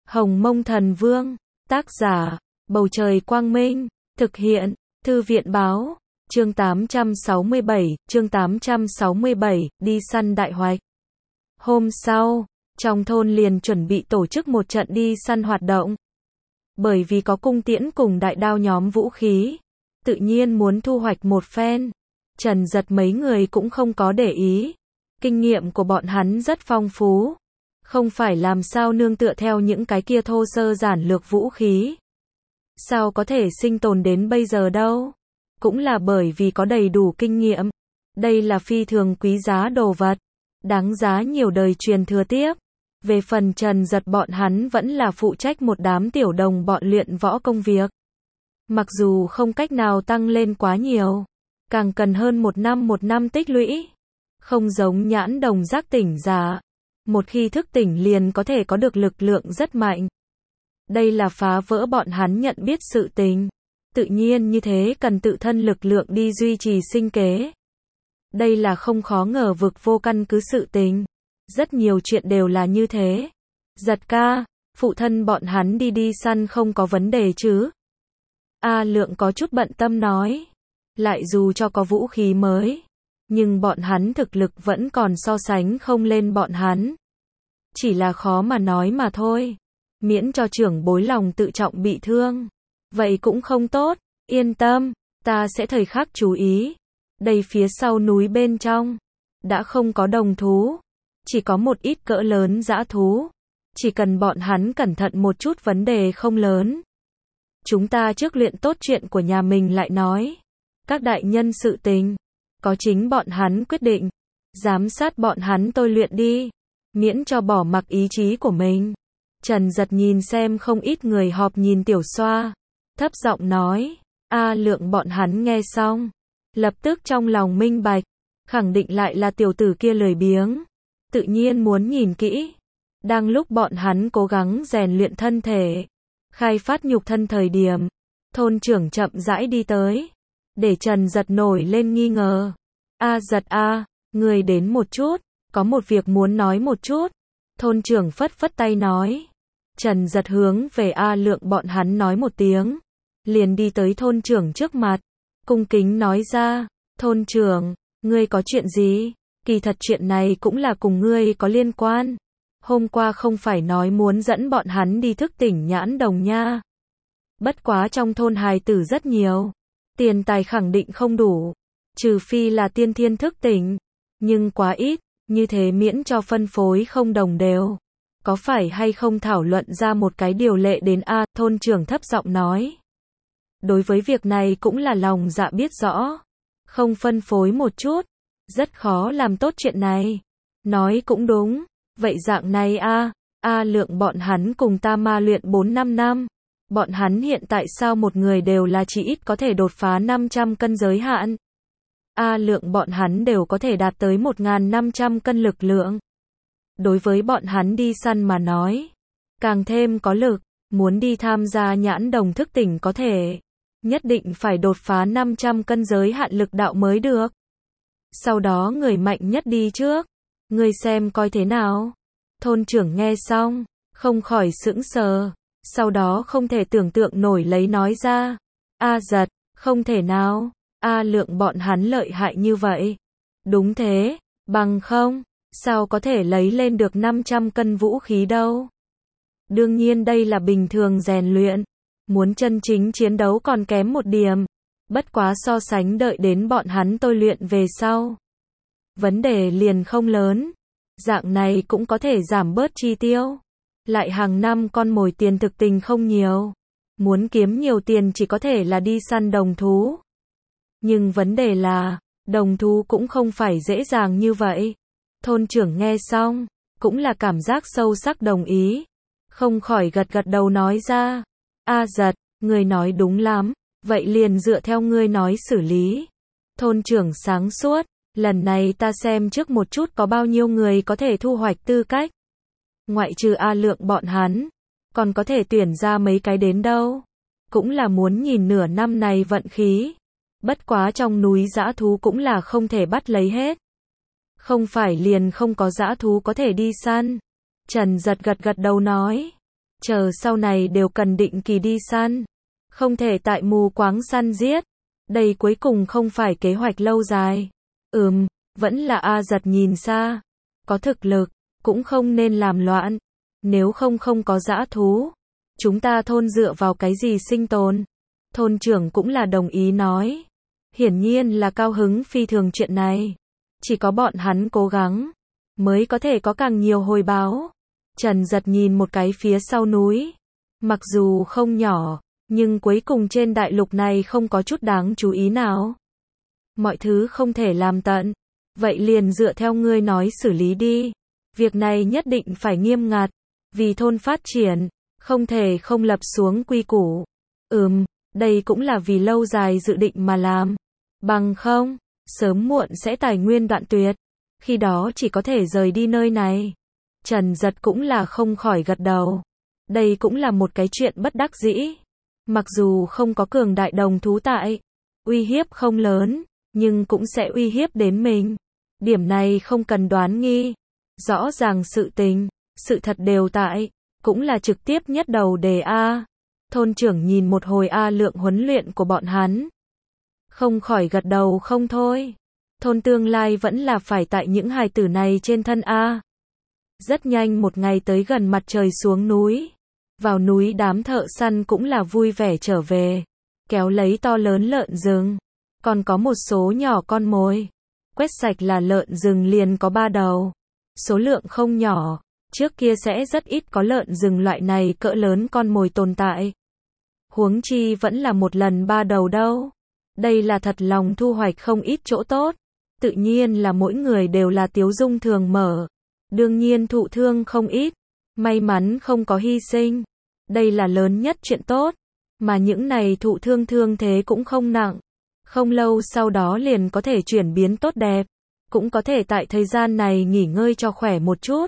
Hồng Mông Thần Vương, tác giả, Bầu Trời Quang Minh, thực hiện, Thư viện Báo, chương 867, đi săn đại hoạch. Hôm sau, trong thôn liền chuẩn bị tổ chức một trận đi săn hoạt động. Bởi vì có cung tiễn cùng đại đao nhóm vũ khí, tự nhiên muốn thu hoạch một phen. Trần Giật mấy người cũng không có để ý. Kinh nghiệm của bọn hắn rất phong phú. Không phải làm sao nương tựa theo những cái kia thô sơ giản lược vũ khí. Sao có thể sinh tồn đến bây giờ đâu? Cũng là bởi vì có đầy đủ kinh nghiệm. Đây là phi thường quý giá đồ vật. Đáng giá nhiều đời truyền thừa tiếp. Về phần Trần Giật bọn hắn vẫn là phụ trách một đám tiểu đồng bọn luyện võ công việc. Mặc dù không cách nào tăng lên quá nhiều. Càng cần hơn một năm tích lũy. Không giống nhãn đồng giác tỉnh giả. Một khi thức tỉnh liền có thể có được lực lượng rất mạnh. Đây là phá vỡ bọn hắn nhận biết sự tình. Tự nhiên như thế cần tự thân lực lượng đi duy trì sinh kế. Đây là không khó ngờ vực vô căn cứ sự tình. Rất nhiều chuyện đều là như thế. Giật ca, phụ thân bọn hắn đi săn không có vấn đề chứ? A Lượng có chút bận tâm nói. Lại dù cho có vũ khí mới, nhưng bọn hắn thực lực vẫn còn so sánh không lên bọn hắn. Chỉ là khó mà nói mà thôi. Miễn cho trưởng bối lòng tự trọng bị thương. Vậy cũng không tốt. Yên tâm, ta sẽ thời khắc chú ý. Đây phía sau núi bên trong đã không có đồng thú. Chỉ có một ít cỡ lớn dã thú. Chỉ cần bọn hắn cẩn thận một chút vấn đề không lớn. Chúng ta trước luyện tốt chuyện của nhà mình lại nói. Các đại nhân sự tình, có chính bọn hắn quyết định. Giám sát bọn hắn tôi luyện đi. Miễn cho bỏ mặc ý chí của mình. Trần Giật nhìn xem không ít người họp nhìn Tiểu Xoa. Thấp giọng nói. A Lượng bọn hắn nghe xong. Lập tức trong lòng minh bạch. Khẳng định lại là tiểu tử kia lười biếng. Tự nhiên muốn nhìn kỹ. Đang lúc bọn hắn cố gắng rèn luyện thân thể. Khai phát nhục thân thời điểm. Thôn trưởng chậm rãi đi tới. Để Trần Giật nổi lên nghi ngờ. A Giật a, người đến một chút. Có một việc muốn nói một chút. Thôn trưởng phất phất tay nói. Trần Giật hướng về A Lượng bọn hắn nói một tiếng. Liền đi tới thôn trưởng trước mặt. Cung kính nói ra. Thôn trưởng, ngươi có chuyện gì? Kỳ thật chuyện này cũng là cùng ngươi có liên quan. Hôm qua không phải nói muốn dẫn bọn hắn đi thức tỉnh nhãn đồng nha. Bất quá trong thôn hài tử rất nhiều. Tiền tài khẳng định không đủ. Trừ phi là tiên thiên thức tỉnh. Nhưng quá ít. Như thế miễn cho phân phối không đồng đều. Có phải hay không thảo luận ra một cái điều lệ đến A? Thôn trưởng thấp giọng nói. Đối với việc này cũng là lòng dạ biết rõ. Không phân phối một chút. Rất khó làm tốt chuyện này. Nói cũng đúng. Vậy dạng này A. A Lượng bọn hắn cùng ta ma luyện 4-5 năm. Bọn hắn hiện tại sao một người đều là chỉ ít có thể đột phá 500 cân giới hạn. A Lượng bọn hắn đều có thể đạt tới 1.500 cân lực lượng. Đối với bọn hắn đi săn mà nói. Càng thêm có lực. Muốn đi tham gia nhãn đồng thức tỉnh có thể. Nhất định phải đột phá 500 cân giới hạn lực đạo mới được. Sau đó người mạnh nhất đi trước. Người xem coi thế nào. Thôn trưởng nghe xong. Không khỏi sững sờ. Sau đó không thể tưởng tượng nổi lấy nói ra. A Giật, không thể nào. A Lượng bọn hắn lợi hại như vậy. Đúng thế, bằng không. Sao có thể lấy lên được 500 cân vũ khí đâu. Đương nhiên đây là bình thường rèn luyện. Muốn chân chính chiến đấu còn kém một điểm. Bất quá so sánh đợi đến bọn hắn tôi luyện về sau. Vấn đề liền không lớn. Dạng này cũng có thể giảm bớt chi tiêu. Lại hàng năm con mồi tiền thực tình không nhiều. Muốn kiếm nhiều tiền chỉ có thể là đi săn đồng thú. Nhưng vấn đề là, đồng thú cũng không phải dễ dàng như vậy. Thôn trưởng nghe xong, cũng là cảm giác sâu sắc đồng ý. Không khỏi gật gật đầu nói ra. A Giật, ngươi nói đúng lắm. Vậy liền dựa theo ngươi nói xử lý. Thôn trưởng sáng suốt. Lần này ta xem trước một chút có bao nhiêu người có thể thu hoạch tư cách. Ngoại trừ A Lượng bọn hắn. Còn có thể tuyển ra mấy cái đến đâu. Cũng là muốn nhìn nửa năm này vận khí. Bất quá trong núi dã thú cũng là không thể bắt lấy hết. Không phải liền không có dã thú có thể đi săn. Trần Giật gật gật đầu nói. chờ sau này đều cần định kỳ đi săn. Không thể tại mù quáng săn giết. Đây cuối cùng không phải kế hoạch lâu dài. Vẫn là A Giật nhìn xa. Có thực lực, cũng không nên làm loạn. Nếu không có dã thú. Chúng ta thôn dựa vào cái gì sinh tồn? Thôn trưởng cũng là đồng ý nói. Hiển nhiên là cao hứng phi thường chuyện này. Chỉ có bọn hắn cố gắng, mới có thể có càng nhiều hồi báo. Trần Giật nhìn một cái phía sau núi. Mặc dù không nhỏ, nhưng cuối cùng trên đại lục này không có chút đáng chú ý nào. Mọi thứ không thể làm tận. Vậy liền dựa theo ngươi nói xử lý đi. Việc này nhất định phải nghiêm ngặt. Vì thôn phát triển, không thể không lập xuống quy củ. Đây cũng là vì lâu dài dự định mà làm. Bằng không, sớm muộn sẽ tài nguyên đoạn tuyệt. Khi đó chỉ có thể rời đi nơi này. Trần Giật cũng là không khỏi gật đầu. Đây cũng là một cái chuyện bất đắc dĩ. Mặc dù không có cường đại đồng thú tại, uy hiếp không lớn, nhưng cũng sẽ uy hiếp đến mình. Điểm này không cần đoán nghi. Rõ ràng sự thật đều tại, cũng là trực tiếp nhất đầu đề A. Thôn trưởng nhìn một hồi A lượng huấn luyện của bọn hắn. Không khỏi gật đầu không thôi. Thôn tương lai vẫn là phải tại những hài tử này trên thân A. Rất nhanh một ngày tới gần mặt trời xuống núi. Vào núi đám thợ săn cũng là vui vẻ trở về. Kéo lấy to lớn lợn rừng. Còn có một số nhỏ con mồi. Quét sạch là lợn rừng liền có 3 đầu. Số lượng không nhỏ. Trước kia sẽ rất ít có lợn rừng loại này cỡ lớn con mồi tồn tại. Huống chi vẫn là một lần 3 đầu đâu. Đây là thật lòng thu hoạch không ít chỗ tốt. Tự nhiên là mỗi người đều là tiếu dung thường mở. Đương nhiên thụ thương không ít. May mắn không có hy sinh. Đây là lớn nhất chuyện tốt. Mà những này thụ thương thế cũng không nặng. Không lâu sau đó liền có thể chuyển biến tốt đẹp. Cũng có thể tại thời gian này nghỉ ngơi cho khỏe một chút.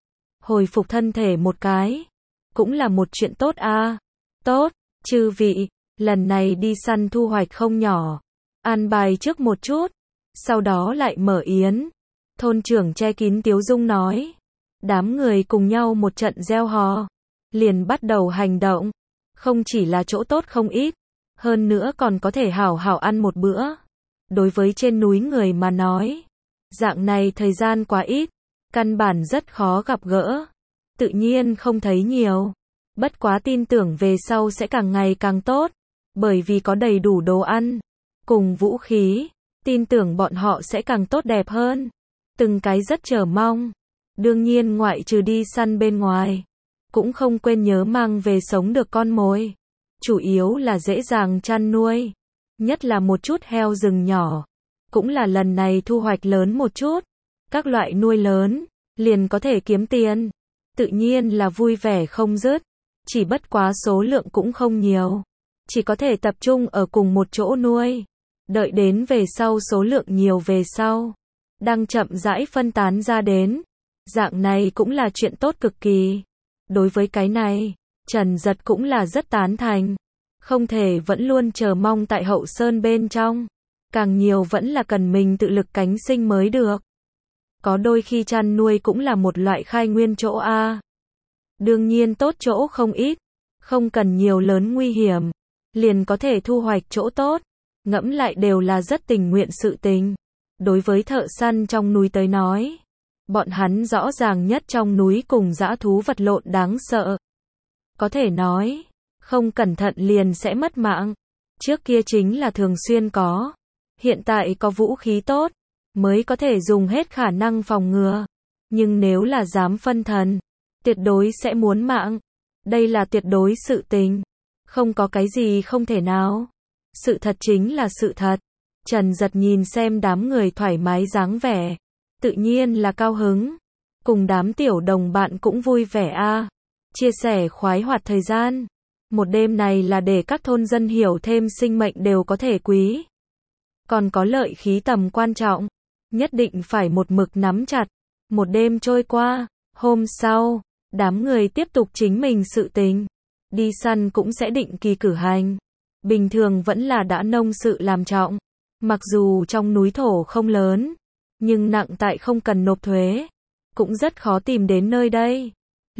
Hồi phục thân thể một cái. Cũng là một chuyện tốt a. Tốt, chư vị, lần này đi săn thu hoạch không nhỏ. An bài trước một chút. Sau đó lại mở yến. Thôn trưởng che kín tiếu dung nói. Đám người cùng nhau một trận reo hò. Liền bắt đầu hành động. Không chỉ là chỗ tốt không ít. Hơn nữa còn có thể hảo hảo ăn một bữa. Đối với trên núi người mà nói. Dạng này thời gian quá ít. Căn bản rất khó gặp gỡ. Tự nhiên không thấy nhiều. Bất quá tin tưởng về sau sẽ càng ngày càng tốt. Bởi vì có đầy đủ đồ ăn. Cùng vũ khí. Tin tưởng bọn họ sẽ càng tốt đẹp hơn. Từng cái rất chờ mong. Đương nhiên ngoại trừ đi săn bên ngoài. Cũng không quên nhớ mang về sống được con mồi. Chủ yếu là dễ dàng chăn nuôi. Nhất là một chút heo rừng nhỏ. Cũng là lần này thu hoạch lớn một chút. Các loại nuôi lớn. Liền có thể kiếm tiền. Tự nhiên là vui vẻ không dứt. Chỉ bất quá số lượng cũng không nhiều. Chỉ có thể tập trung ở cùng một chỗ nuôi. Đợi đến về sau số lượng nhiều về sau. Đang chậm rãi phân tán ra đến. Dạng này cũng là chuyện tốt cực kỳ. Đối với cái này, Trần Giật cũng là rất tán thành. Không thể vẫn luôn chờ mong tại hậu sơn bên trong. Càng nhiều vẫn là cần mình tự lực cánh sinh mới được. Có đôi khi chăn nuôi cũng là một loại khai nguyên chỗ A. Đương nhiên tốt chỗ không ít. Không cần nhiều lớn nguy hiểm. Liền có thể thu hoạch chỗ tốt. Ngẫm lại đều là rất tình nguyện sự tình. Đối với thợ săn trong núi tới nói. Bọn hắn rõ ràng nhất trong núi cùng dã thú vật lộn đáng sợ. Có thể nói. Không cẩn thận liền sẽ mất mạng. Trước kia chính là thường xuyên có. Hiện tại có vũ khí tốt. Mới có thể dùng hết khả năng phòng ngừa. Nhưng nếu là dám phân thần. Tuyệt đối sẽ muốn mạng. Đây là tuyệt đối sự tình. Không có cái gì không thể nào. Sự thật chính là sự thật. Trần Giật nhìn xem đám người thoải mái dáng vẻ. Tự nhiên là cao hứng. Cùng đám tiểu đồng bạn cũng vui vẻ a. Chia sẻ khoái hoạt thời gian. Một đêm này là để các thôn dân hiểu thêm sinh mệnh đều có thể quý. Còn có lợi khí tầm quan trọng. Nhất định phải một mực nắm chặt. Một đêm trôi qua. Hôm sau, đám người tiếp tục chính mình sự tình. Đi săn cũng sẽ định kỳ cử hành. Bình thường vẫn là đã nông sự làm trọng. Mặc dù trong núi thổ không lớn. Nhưng nặng tại không cần nộp thuế. Cũng rất khó tìm đến nơi đây.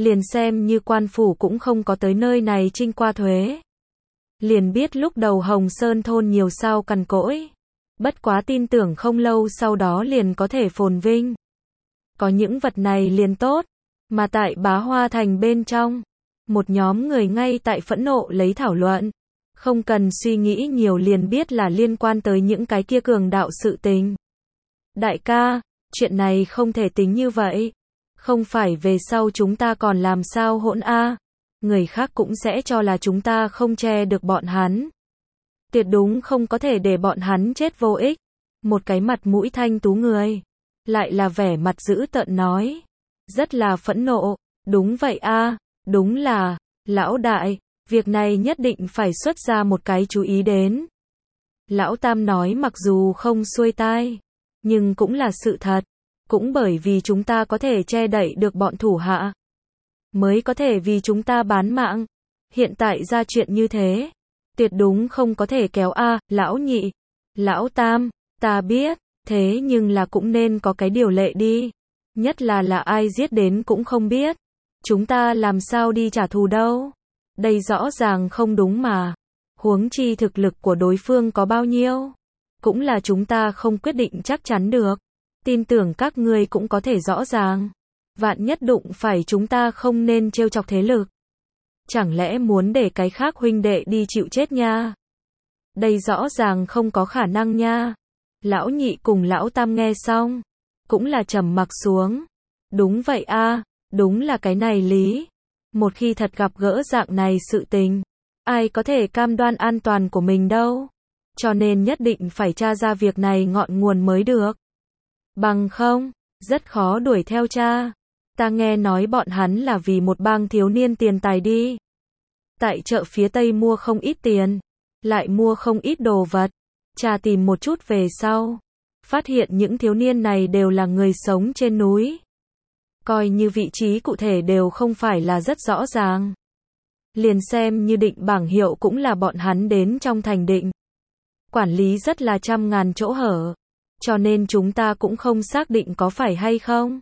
Liền xem như quan phủ cũng không có tới nơi này trinh qua thuế. Liền biết lúc đầu Hồng Sơn thôn nhiều sao cằn cỗi. Bất quá tin tưởng không lâu sau đó liền có thể phồn vinh. Có những vật này liền tốt. Mà tại Bá Hoa Thành bên trong, một nhóm người ngay tại phẫn nộ lấy thảo luận. Không cần suy nghĩ nhiều liền biết là liên quan tới những cái kia cường đạo sự tình. Đại ca, chuyện này không thể tính như vậy. Không phải về sau chúng ta còn làm sao hỗn a? Người khác cũng sẽ cho là chúng ta không che được bọn hắn. Tuyệt đúng không có thể để bọn hắn chết vô ích. Một cái mặt mũi thanh tú người, lại là vẻ mặt dữ tợn nói. Rất là phẫn nộ, đúng vậy a, đúng là, lão đại, việc này nhất định phải xuất ra một cái chú ý đến. Lão Tam nói mặc dù không xuôi tai, nhưng cũng là sự thật. Cũng bởi vì chúng ta có thể che đậy được bọn thủ hạ, mới có thể vì chúng ta bán mạng. Hiện tại ra chuyện như thế, tuyệt đúng không có thể kéo a, lão nhị, lão Tam, ta biết, thế nhưng là cũng nên có cái điều lệ đi. Nhất là ai giết đến cũng không biết. Chúng ta làm sao đi trả thù đâu. Đây rõ ràng không đúng mà. Huống chi thực lực của đối phương có bao nhiêu, cũng là chúng ta không quyết định chắc chắn được. Tin tưởng các ngươi cũng có thể rõ ràng. Vạn nhất đụng phải chúng ta không nên trêu chọc thế lực. Chẳng lẽ muốn để cái khác huynh đệ đi chịu chết nha? Đây rõ ràng không có khả năng nha. Lão nhị cùng lão Tam nghe xong, cũng là trầm mặc xuống. Đúng vậy a, đúng là cái này lý. Một khi thật gặp gỡ dạng này sự tình, ai có thể cam đoan an toàn của mình đâu. Cho nên nhất định phải tra ra việc này ngọn nguồn mới được. Bằng không, rất khó đuổi theo tra. Ta nghe nói bọn hắn là vì một bang thiếu niên tiền tài đi. Tại chợ phía Tây mua không ít tiền, lại mua không ít đồ vật. Tra tìm một chút về sau, phát hiện những thiếu niên này đều là người sống trên núi. Coi như vị trí cụ thể đều không phải là rất rõ ràng. Liền xem như định bảng hiệu cũng là bọn hắn đến trong thành định. Quản lý rất là trăm ngàn chỗ hở. Cho nên chúng ta cũng không xác định có phải hay không.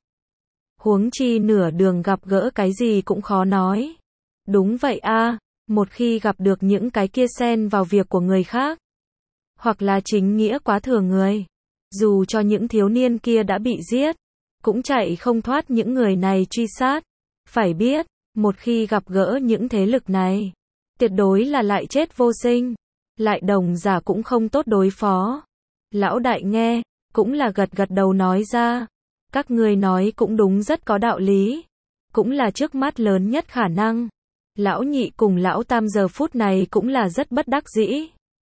Huống chi nửa đường gặp gỡ cái gì cũng khó nói. Đúng vậy a, một khi gặp được những cái kia xen vào việc của người khác, hoặc là chính nghĩa quá thừa người, dù cho những thiếu niên kia đã bị giết, cũng chạy không thoát những người này truy sát. Phải biết, một khi gặp gỡ những thế lực này, tuyệt đối là lại chết vô sinh, lại đồng giả cũng không tốt đối phó. Lão đại nghe, cũng là gật gật đầu nói ra. Các ngươi nói cũng đúng, rất có đạo lý. Cũng là trước mắt lớn nhất khả năng. Lão nhị cùng lão Tam giờ phút này cũng là rất bất đắc dĩ.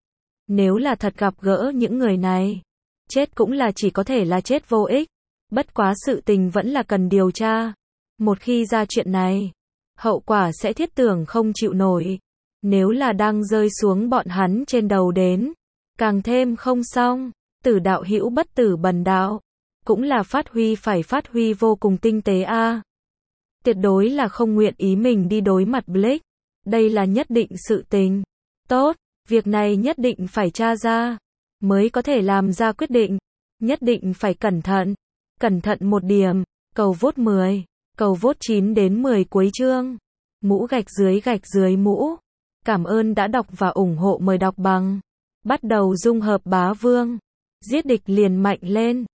Nếu là thật gặp gỡ những người này, chết cũng là chỉ có thể là chết vô ích. Bất quá sự tình vẫn là cần điều tra. Một khi ra chuyện này, hậu quả sẽ thiết tưởng không chịu nổi. Nếu là đang rơi xuống bọn hắn trên đầu đến, càng thêm không xong. Tử đạo hữu bất tử bần đạo, cũng là phải phát huy vô cùng tinh tế a. Tuyệt đối là không nguyện ý mình đi đối mặt Blake. Đây là nhất định sự tình. Tốt, việc này nhất định phải tra ra, mới có thể làm ra quyết định. Nhất định phải cẩn thận. Cẩn thận một điểm. Cầu vote 10. Cầu vote 9 đến 10 cuối chương. Mũ gạch dưới mũ. Cảm ơn đã đọc và ủng hộ, mời đọc bằng. Bắt đầu dung hợp bá vương. Giết địch liền mạnh lên.